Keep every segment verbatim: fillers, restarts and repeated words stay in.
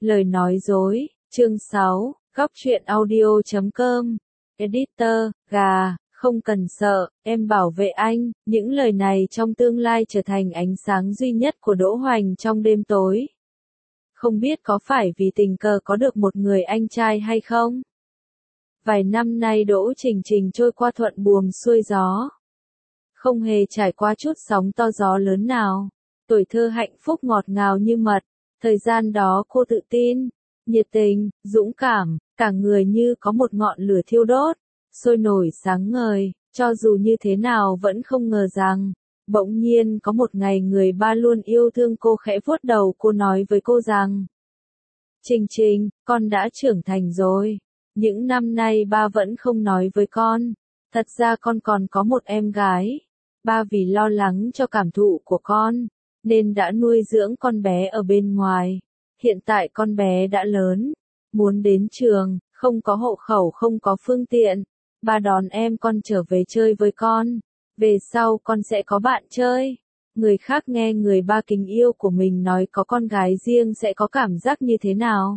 Lời nói dối, chương sáu, góc truyện audio chấm com, editor, gà, không cần sợ, em bảo vệ anh, những lời này trong tương lai trở thành ánh sáng duy nhất của Đỗ Hoành trong đêm tối. Không biết có phải vì tình cờ có được một người anh trai hay không? Vài năm nay Đỗ Trình Trình trôi qua thuận buồm xuôi gió. Không hề trải qua chút sóng to gió lớn nào. Tuổi thơ hạnh phúc ngọt ngào như mật. Thời gian đó cô tự tin, nhiệt tình, dũng cảm, cả người như có một ngọn lửa thiêu đốt, sôi nổi sáng ngời, cho dù như thế nào vẫn không ngờ rằng, bỗng nhiên có một ngày người ba luôn yêu thương cô khẽ vuốt đầu cô nói với cô rằng: Trình Trình, con đã trưởng thành rồi. Những năm nay ba vẫn không nói với con. Thật ra con còn có một em gái. Ba vì lo lắng cho cảm thụ của con, nên đã nuôi dưỡng con bé ở bên ngoài. Hiện tại con bé đã lớn, muốn đến trường, không có hộ khẩu không có phương tiện. Ba đón em con trở về chơi với con. Về sau con sẽ có bạn chơi. Người khác nghe người ba kính yêu của mình nói có con gái riêng sẽ có cảm giác như thế nào?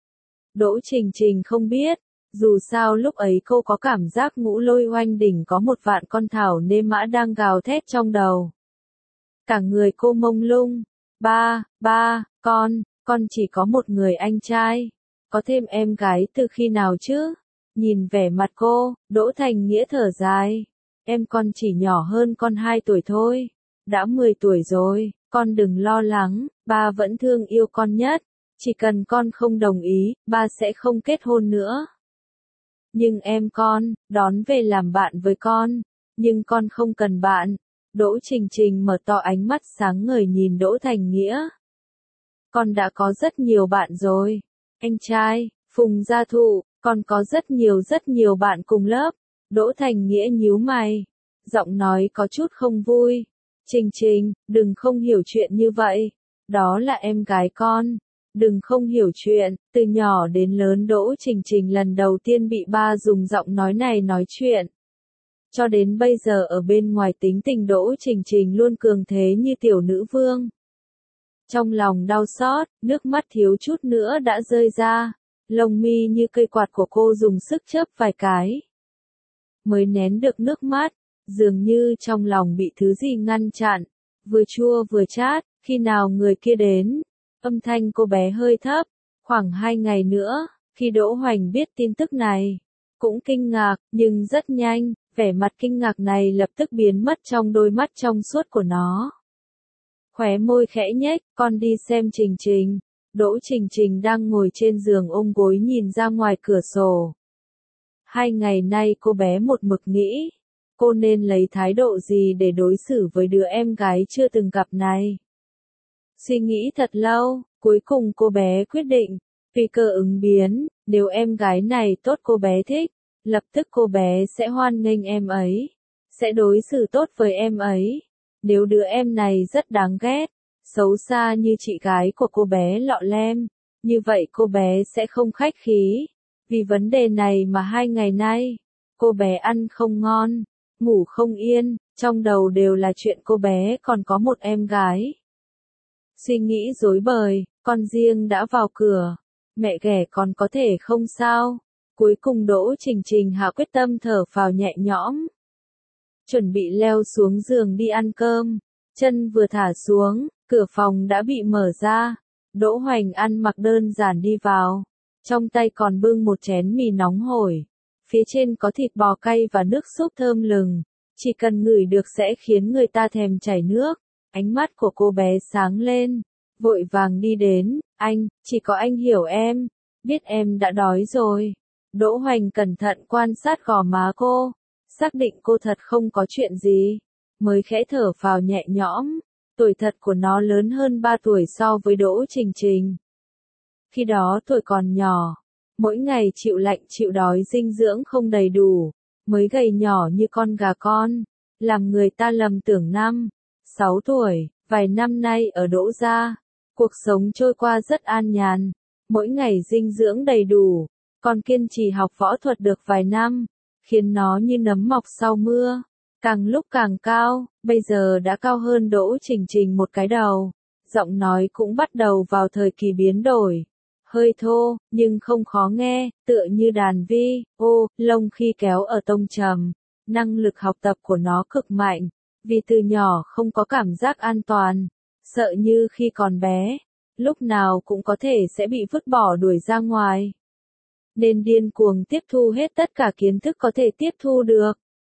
Đỗ Trình Trình không biết. Dù sao lúc ấy cô có cảm giác ngũ lôi oanh đỉnh có một vạn con thảo nê mã đang gào thét trong đầu. Cả người cô mông lung. Ba, ba, con, con chỉ có một người anh trai. Có thêm em gái từ khi nào chứ? Nhìn vẻ mặt cô, Đỗ Thành Nghĩa thở dài. Em con chỉ nhỏ hơn con hai tuổi thôi. Đã mười tuổi rồi, con đừng lo lắng, ba vẫn thương yêu con nhất. Chỉ cần con không đồng ý, ba sẽ không kết hôn nữa. Nhưng em con, đón về làm bạn với con. Nhưng con không cần bạn. Đỗ Trình Trình mở to ánh mắt sáng ngời nhìn Đỗ Thành Nghĩa. Con đã có rất nhiều bạn rồi. Anh trai, Phùng Gia Thụ, con có rất nhiều rất nhiều bạn cùng lớp. Đỗ Thành Nghĩa nhíu mày. Giọng nói có chút không vui. Trình Trình, đừng không hiểu chuyện như vậy. Đó là em gái con. Đừng không hiểu chuyện, từ nhỏ đến lớn Đỗ Trình Trình lần đầu tiên bị ba dùng giọng nói này nói chuyện. Cho đến bây giờ ở bên ngoài tính tình Đỗ Trình Trình luôn cường thế như tiểu nữ vương. Trong lòng đau xót, nước mắt thiếu chút nữa đã rơi ra, lông mi như cây quạt của cô dùng sức chớp vài cái. Mới nén được nước mắt, dường như trong lòng bị thứ gì ngăn chặn, vừa chua vừa chát, khi nào người kia đến. Âm thanh cô bé hơi thấp, khoảng hai ngày nữa, khi Đỗ Hoành biết tin tức này, cũng kinh ngạc, nhưng rất nhanh, vẻ mặt kinh ngạc này lập tức biến mất trong đôi mắt trong suốt của nó. Khóe môi khẽ nhếch, con đi xem Trình Trình. Đỗ Trình Trình đang ngồi trên giường ôm gối nhìn ra ngoài cửa sổ. Hai ngày nay cô bé một mực nghĩ, cô nên lấy thái độ gì để đối xử với đứa em gái chưa từng gặp này. Suy nghĩ thật lâu, cuối cùng cô bé quyết định, tùy cơ ứng biến, nếu em gái này tốt cô bé thích, lập tức cô bé sẽ hoan nghênh em ấy, sẽ đối xử tốt với em ấy. Nếu đứa em này rất đáng ghét, xấu xa như chị gái của cô bé lọ lem, như vậy cô bé sẽ không khách khí. Vì vấn đề này mà hai ngày nay, cô bé ăn không ngon, ngủ không yên, trong đầu đều là chuyện cô bé còn có một em gái. Suy nghĩ rối bời, con riêng đã vào cửa. Mẹ ghẻ còn có thể không sao. Cuối cùng Đỗ Trình Trình hạ quyết tâm thở phào nhẹ nhõm. Chuẩn bị leo xuống giường đi ăn cơm. Chân vừa thả xuống, cửa phòng đã bị mở ra. Đỗ Hoành ăn mặc đơn giản đi vào. Trong tay còn bưng một chén mì nóng hổi. Phía trên có thịt bò cay và nước súp thơm lừng. Chỉ cần ngửi được sẽ khiến người ta thèm chảy nước. Ánh mắt của cô bé sáng lên, vội vàng đi đến, anh, chỉ có anh hiểu em, biết em đã đói rồi. Đỗ Hoành cẩn thận quan sát gò má cô, xác định cô thật không có chuyện gì, mới khẽ thở phào nhẹ nhõm. Tuổi thật của nó lớn hơn ba tuổi so với Đỗ Trình Trình. Khi đó tuổi còn nhỏ, mỗi ngày chịu lạnh chịu đói dinh dưỡng không đầy đủ, mới gầy nhỏ như con gà con, làm người ta lầm tưởng năm sáu tuổi, vài năm nay ở Đỗ gia, cuộc sống trôi qua rất an nhàn, mỗi ngày dinh dưỡng đầy đủ, còn kiên trì học võ thuật được vài năm, khiến nó như nấm mọc sau mưa, càng lúc càng cao, bây giờ đã cao hơn Đỗ Trình Trình một cái đầu, giọng nói cũng bắt đầu vào thời kỳ biến đổi, hơi thô, nhưng không khó nghe, tựa như đàn vi, ô, lông khi kéo ở tông trầm. Năng lực học tập của nó cực mạnh, vì từ nhỏ không có cảm giác an toàn, sợ như khi còn bé, lúc nào cũng có thể sẽ bị vứt bỏ đuổi ra ngoài. Nên điên cuồng tiếp thu hết tất cả kiến thức có thể tiếp thu được.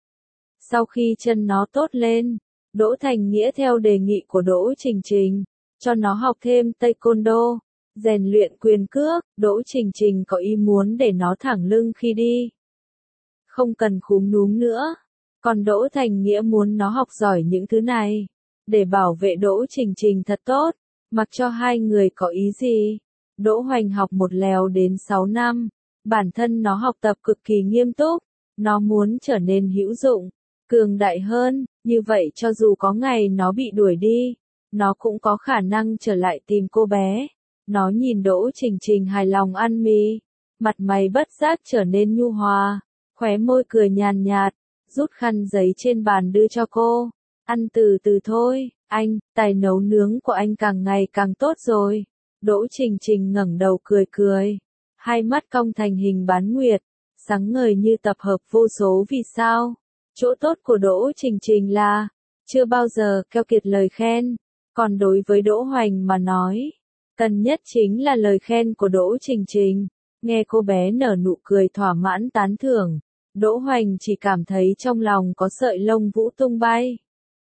Sau khi chân nó tốt lên, Đỗ Thành Nghĩa theo đề nghị của Đỗ Trình Trình, cho nó học thêm taekwondo, rèn luyện quyền cước. Đỗ Trình Trình có ý muốn để nó thẳng lưng khi đi, không cần khúm núm nữa. Còn Đỗ Thành Nghĩa muốn nó học giỏi những thứ này, để bảo vệ Đỗ Trình Trình thật tốt, mặc cho hai người có ý gì. Đỗ Hoành học một lèo đến sáu năm, bản thân nó học tập cực kỳ nghiêm túc, nó muốn trở nên hữu dụng, cường đại hơn, như vậy cho dù có ngày nó bị đuổi đi, nó cũng có khả năng trở lại tìm cô bé. Nó nhìn Đỗ Trình Trình hài lòng ăn mì, mặt mày bất giác trở nên nhu hòa, khóe môi cười nhàn nhạt, rút khăn giấy trên bàn đưa cho cô. Ăn từ từ thôi, anh, tài nấu nướng của anh càng ngày càng tốt rồi. Đỗ Trình Trình ngẩng đầu cười cười, hai mắt cong thành hình bán nguyệt, sáng ngời như tập hợp vô số vì sao. Chỗ tốt của Đỗ Trình Trình là, chưa bao giờ keo kiệt lời khen, còn đối với Đỗ Hoành mà nói, cần nhất chính là lời khen của Đỗ Trình Trình. Nghe cô bé nở nụ cười thỏa mãn tán thưởng, Đỗ Hoành chỉ cảm thấy trong lòng có sợi lông vũ tung bay.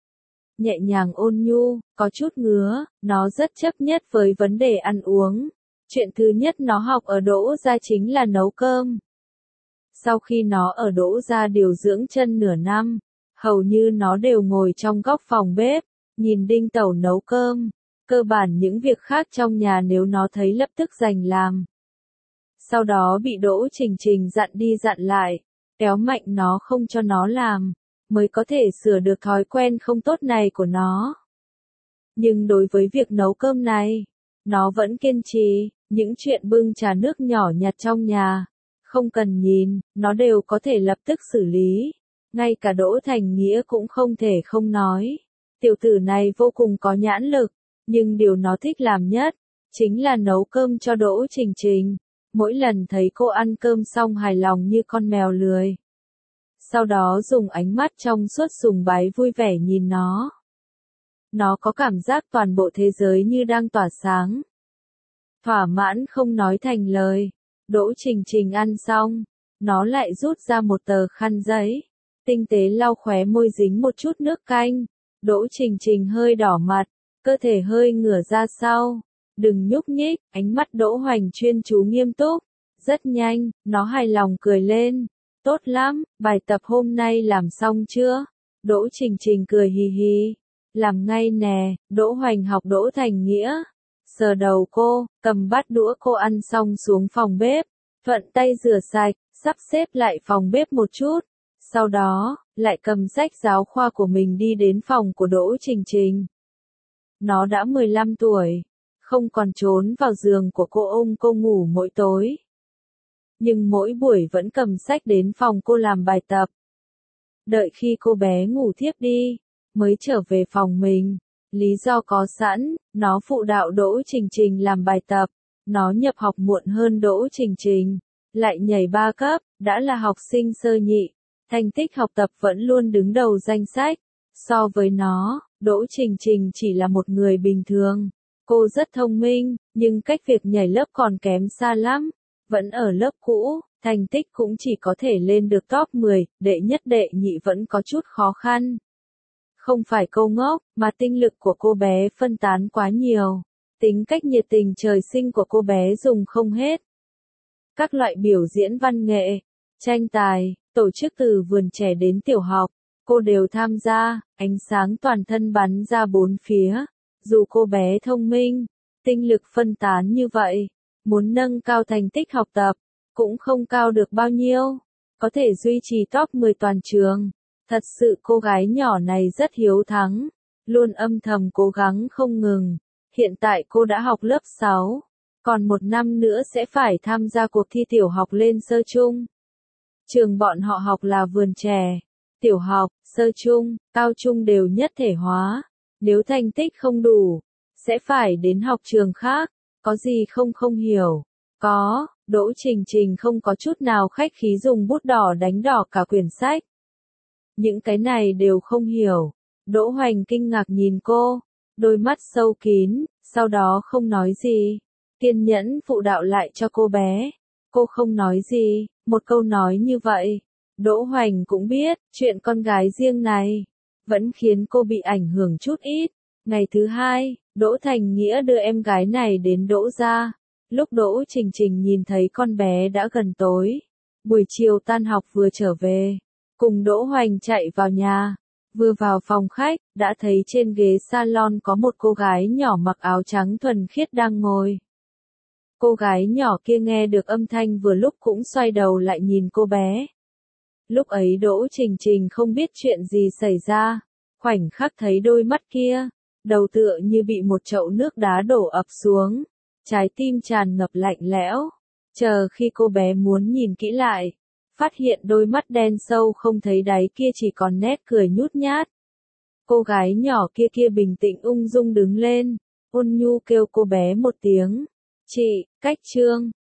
Nhẹ nhàng ôn nhu, có chút ngứa, nó rất chấp nhất với vấn đề ăn uống. Chuyện thứ nhất nó học ở Đỗ gia chính là nấu cơm. Sau khi nó ở Đỗ gia điều dưỡng chân nửa năm, hầu như nó đều ngồi trong góc phòng bếp, nhìn Đinh Tẩu nấu cơm. Cơ bản những việc khác trong nhà nếu nó thấy lập tức giành làm. Sau đó bị Đỗ Trình Trình dặn đi dặn lại, kéo mạnh nó không cho nó làm, mới có thể sửa được thói quen không tốt này của nó. Nhưng đối với việc nấu cơm này, nó vẫn kiên trì, những chuyện bưng trà nước nhỏ nhặt trong nhà, không cần nhìn, nó đều có thể lập tức xử lý. Ngay cả Đỗ Thành Nghĩa cũng không thể không nói. Tiểu tử này vô cùng có nhãn lực, nhưng điều nó thích làm nhất, chính là nấu cơm cho Đỗ Trình Trình. Mỗi lần thấy cô ăn cơm xong hài lòng như con mèo lười. Sau đó dùng ánh mắt trong suốt sùng bái vui vẻ nhìn nó. Nó có cảm giác toàn bộ thế giới như đang tỏa sáng. Thỏa mãn không nói thành lời. Đỗ Trình Trình ăn xong, nó lại rút ra một tờ khăn giấy, tinh tế lau khóe môi dính một chút nước canh. Đỗ Trình Trình hơi đỏ mặt, cơ thể hơi ngửa ra sau. Đừng nhúc nhích, ánh mắt Đỗ Hoành chuyên chú nghiêm túc. Rất nhanh, nó hài lòng cười lên. Tốt lắm, bài tập hôm nay làm xong chưa? Đỗ Trình Trình cười hì hì. Làm ngay nè. Đỗ Hoành học Đỗ Thành Nghĩa. Sờ đầu cô, cầm bát đũa cô ăn xong xuống phòng bếp. Thuận tay rửa sạch, sắp xếp lại phòng bếp một chút. Sau đó, lại cầm sách giáo khoa của mình đi đến phòng của Đỗ Trình Trình. Nó đã mười lăm tuổi, không còn trốn vào giường của cô ôm cô ngủ mỗi tối. Nhưng mỗi buổi vẫn cầm sách đến phòng cô làm bài tập. Đợi khi cô bé ngủ thiếp đi, mới trở về phòng mình. Lý do có sẵn, nó phụ đạo Đỗ Trình Trình làm bài tập. Nó nhập học muộn hơn Đỗ Trình Trình, lại nhảy ba cấp, đã là học sinh sơ nhị. Thành tích học tập vẫn luôn đứng đầu danh sách. So với nó, Đỗ Trình Trình chỉ là một người bình thường. Cô rất thông minh, nhưng cách việc nhảy lớp còn kém xa lắm. Vẫn ở lớp cũ, thành tích cũng chỉ có thể lên được top mười, đệ nhất đệ nhị vẫn có chút khó khăn. Không phải cô ngốc, mà tinh lực của cô bé phân tán quá nhiều. Tính cách nhiệt tình trời sinh của cô bé dùng không hết. Các loại biểu diễn văn nghệ, tranh tài, tổ chức từ vườn trẻ đến tiểu học, cô đều tham gia, ánh sáng toàn thân bắn ra bốn phía. Dù cô bé thông minh, tinh lực phân tán như vậy, muốn nâng cao thành tích học tập, cũng không cao được bao nhiêu. Có thể duy trì top mười toàn trường. Thật sự cô gái nhỏ này rất hiếu thắng, luôn âm thầm cố gắng không ngừng. Hiện tại cô đã học lớp sáu, còn một năm nữa sẽ phải tham gia cuộc thi tiểu học lên sơ trung. Trường bọn họ học là vườn trẻ, tiểu học, sơ trung, cao trung đều nhất thể hóa. Nếu thành tích không đủ, sẽ phải đến học trường khác, có gì không không hiểu. Có, Đỗ Trình Trình không có chút nào khách khí dùng bút đỏ đánh đỏ cả quyển sách. Những cái này đều không hiểu. Đỗ Hoành kinh ngạc nhìn cô, đôi mắt sâu kín, sau đó không nói gì. Kiên nhẫn phụ đạo lại cho cô bé. Cô không nói gì, một câu nói như vậy. Đỗ Hoành cũng biết, chuyện con gái riêng này, vẫn khiến cô bị ảnh hưởng chút ít. Ngày thứ hai, Đỗ Thành Nghĩa đưa em gái này đến Đỗ gia. Lúc Đỗ Trình Trình nhìn thấy con bé đã gần tối. Buổi chiều tan học vừa trở về, cùng Đỗ Hoành chạy vào nhà. Vừa vào phòng khách, đã thấy trên ghế salon có một cô gái nhỏ mặc áo trắng thuần khiết đang ngồi. Cô gái nhỏ kia nghe được âm thanh vừa lúc cũng xoay đầu lại nhìn cô bé. Lúc ấy Đỗ Trình Trình không biết chuyện gì xảy ra, khoảnh khắc thấy đôi mắt kia, đầu tựa như bị một chậu nước đá đổ ập xuống, trái tim tràn ngập lạnh lẽo. Chờ khi cô bé muốn nhìn kỹ lại, phát hiện đôi mắt đen sâu không thấy đáy kia chỉ còn nét cười nhút nhát. Cô gái nhỏ kia kia bình tĩnh ung dung đứng lên, ôn nhu kêu cô bé một tiếng, "Chị, Cách Trương."